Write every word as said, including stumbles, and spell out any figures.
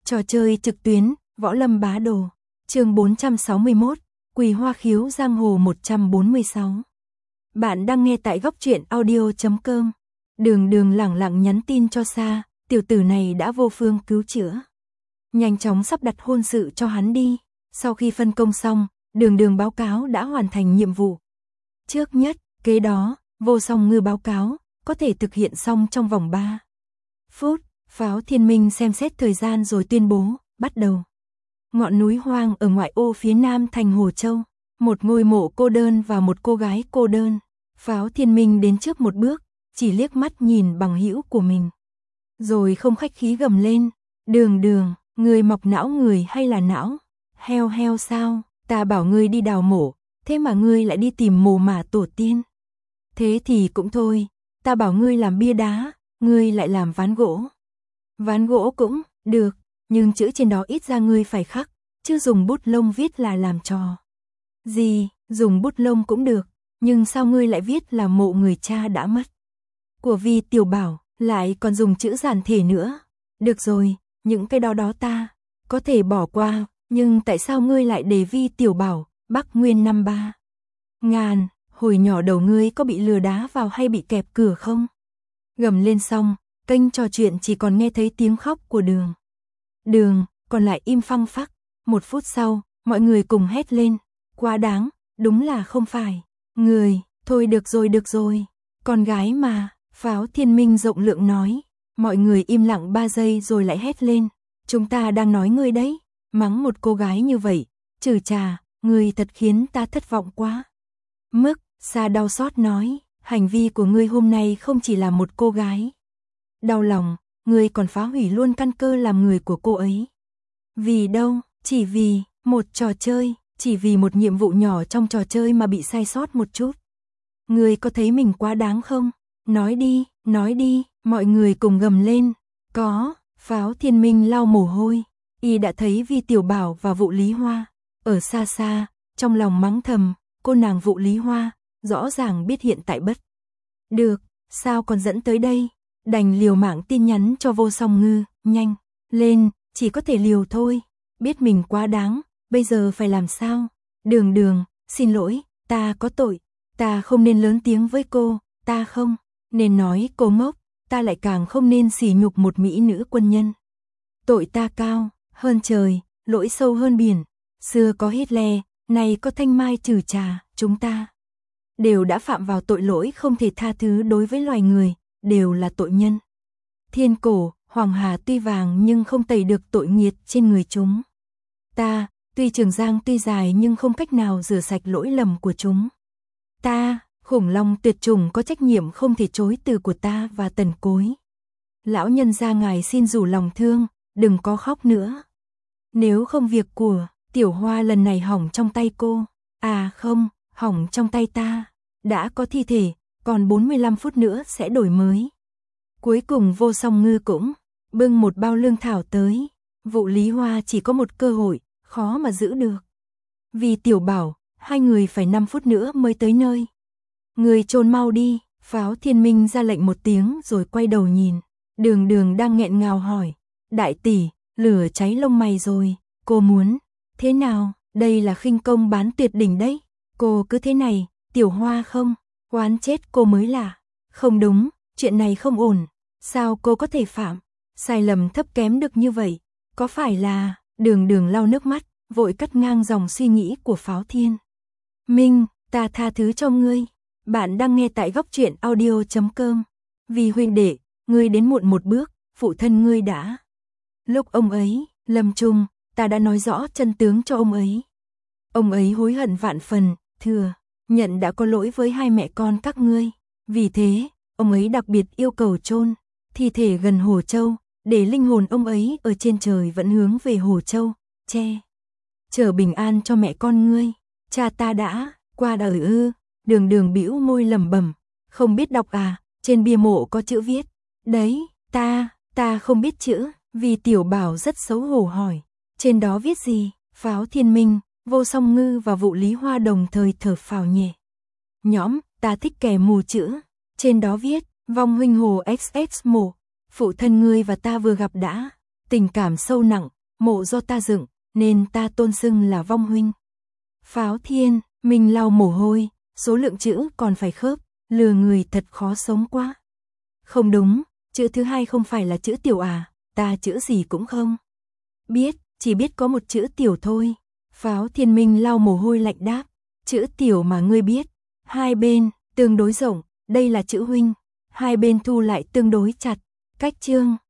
Trò chơi trực tuyến, Võ Lâm Bá Đồ. Chương bốn trăm sáu mươi mốt, Quỳ Hoa Khiếu Giang Hồ một trăm bốn mươi sáu. Bạn đang nghe tại góc truyện audio chấm com. Đường Đường lẳng lặng nhắn tin cho Sa, tiểu tử này đã vô phương cứu chữa. Nhanh chóng sắp đặt hôn sự cho hắn đi. Sau khi phân công xong, Đường Đường báo cáo đã hoàn thành nhiệm vụ. Trước nhất, kế đó, Vô Song Ngư báo cáo, có thể thực hiện xong trong vòng ba phút. Pháo Thiên Minh xem xét thời gian rồi tuyên bố, bắt đầu. Ngọn núi hoang ở ngoại ô phía nam thành Hồ Châu, một ngôi mộ cô đơn và một cô gái cô đơn. Pháo Thiên Minh đến trước một bước, chỉ liếc mắt nhìn bằng hữu của mình. Rồi không khách khí gầm lên, Đường Đường, người mọc não người hay là não heo heo sao, ta bảo ngươi đi đào mộ, thế mà ngươi lại đi tìm mồ mả tổ tiên. Thế thì cũng thôi, ta bảo ngươi làm bia đá, ngươi lại làm ván gỗ. Ván gỗ cũng được, nhưng chữ trên đó ít ra ngươi phải khắc, chứ dùng bút lông viết là làm trò gì, dùng bút lông cũng được, nhưng sao ngươi lại viết là mộ người cha đã mất của Vi Tiểu Bảo, lại còn dùng chữ giản thể nữa. Được rồi, những cái đó đó ta có thể bỏ qua, nhưng tại sao ngươi lại để Vi Tiểu Bảo, Bắc Nguyên năm ba ngàn, hồi nhỏ đầu ngươi có bị lừa đá vào hay bị kẹp cửa không? Gầm lên xong, kênh trò chuyện chỉ còn nghe thấy tiếng khóc của Đường Đường, còn lại im phăng phắc. Một phút sau, mọi người cùng hét lên, quá đáng, đúng là không phải người, thôi được rồi được rồi, con gái mà. Pháo Thiên Minh rộng lượng nói. Mọi người im lặng ba giây rồi lại hét lên, chúng ta đang nói ngươi đấy, mắng một cô gái như vậy, trừ trà, ngươi thật khiến ta thất vọng quá mức. Sa đau xót nói, hành vi của ngươi hôm nay không chỉ là một cô gái đau lòng, ngươi còn phá hủy luôn căn cơ làm người của cô ấy. Vì đâu, chỉ vì một trò chơi, chỉ vì một nhiệm vụ nhỏ trong trò chơi mà bị sai sót một chút. Ngươi có thấy mình quá đáng không? Nói đi, nói đi, mọi người cùng gầm lên. Có. Pháo Thiên Minh lau mồ hôi, y đã thấy Vi Tiểu Bảo và Vụ Lý Hoa ở xa xa, trong lòng mắng thầm, cô nàng Vụ Lý Hoa rõ ràng biết hiện tại bất được, sao còn dẫn tới đây. Đành liều mạng tin nhắn cho Vô Song Ngư, nhanh lên, chỉ có thể liều thôi, biết mình quá đáng, bây giờ phải làm sao? Đường Đường, xin lỗi, ta có tội, ta không nên lớn tiếng với cô, ta không nên nói cô ngốc, ta lại càng không nên sỉ nhục một mỹ nữ quân nhân. Tội ta cao hơn trời, lỗi sâu hơn biển, xưa có Hitler, nay có Thanh Mai Trừ Trà, chúng ta đều đã phạm vào tội lỗi không thể tha thứ đối với loài người, đều là tội nhân. Thiên cổ, Hoàng Hà tuy vàng nhưng không tẩy được tội nghiệt trên người chúng ta, tuy Trường Giang tuy dài nhưng không cách nào rửa sạch lỗi lầm của chúng ta. Khủng long tuyệt chủng có trách nhiệm không thể chối từ của ta và Tần Cối. Lão nhân gia ngài xin rủ lòng thương, đừng có khóc nữa. Nếu không việc của Tiểu Hoa lần này hỏng trong tay cô, à không, hỏng trong tay ta. Đã có thi thể, còn bốn mươi lăm phút nữa sẽ đổi mới. Cuối cùng Vô Song Ngư cũng bưng một bao lương thảo tới. Vụ Lý Hoa chỉ có một cơ hội, khó mà giữ được. Vì Tiểu Bảo, hai người phải năm phút nữa mới tới nơi. Người chôn mau đi. Pháo Thiên Minh ra lệnh một tiếng rồi quay đầu nhìn. Đường Đường đang nghẹn ngào hỏi, đại tỷ, lửa cháy lông mày rồi, cô muốn thế nào? Đây là khinh công bán tuyệt đỉnh đấy. Cô cứ thế này, Tiểu Hoa không, oán chết cô mới lạ. Không đúng, chuyện này không ổn. Sao cô có thể phạm sai lầm thấp kém được như vậy? Có phải là... Đường Đường lau nước mắt, vội cắt ngang dòng suy nghĩ của Pháo Thiên Minh, ta tha thứ cho ngươi. Bạn đang nghe tại góc truyện audio chấm com. Vì huynh đệ, ngươi đến muộn một bước, phụ thân ngươi đã. Lúc ông ấy lâm chung, ta đã nói rõ chân tướng cho ông ấy. Ông ấy hối hận vạn phần, thừa nhận đã có lỗi với hai mẹ con các ngươi. Vì thế, ông ấy đặc biệt yêu cầu chôn thi thể gần Hồ Châu, để linh hồn ông ấy ở trên trời vẫn hướng về Hồ Châu, che chở bình an cho mẹ con ngươi. Cha ta đã qua đời ư? Đường Đường bĩu môi lẩm bẩm, không biết đọc à? Trên bia mộ có chữ viết đấy. Ta, ta không biết chữ. Vì Tiểu Bảo rất xấu hổ hỏi, trên đó viết gì? Pháo Thiên Minh, Vô Song Ngư và Vụ Lý Hoa đồng thời thở phào nhẹ nhõm. Ta thích kẻ mù chữ. Trên đó viết, vong huynh Hồ ích ích mộ, phụ thân ngươi và ta vừa gặp đã tình cảm sâu nặng, mộ do ta dựng, nên ta tôn xưng là vong huynh. Pháo Thiên, mình lau mồ hôi, số lượng chữ còn phải khớp, lừa người thật khó sống quá. Không đúng, chữ thứ hai không phải là chữ tiểu à, ta chữ gì cũng không biết, chỉ biết có một chữ tiểu thôi. Pháo Thiên Minh lau mồ hôi lạnh đáp, chữ tiểu mà ngươi biết, hai bên tương đối rộng, đây là chữ huynh, hai bên thu lại tương đối chặt, cách chương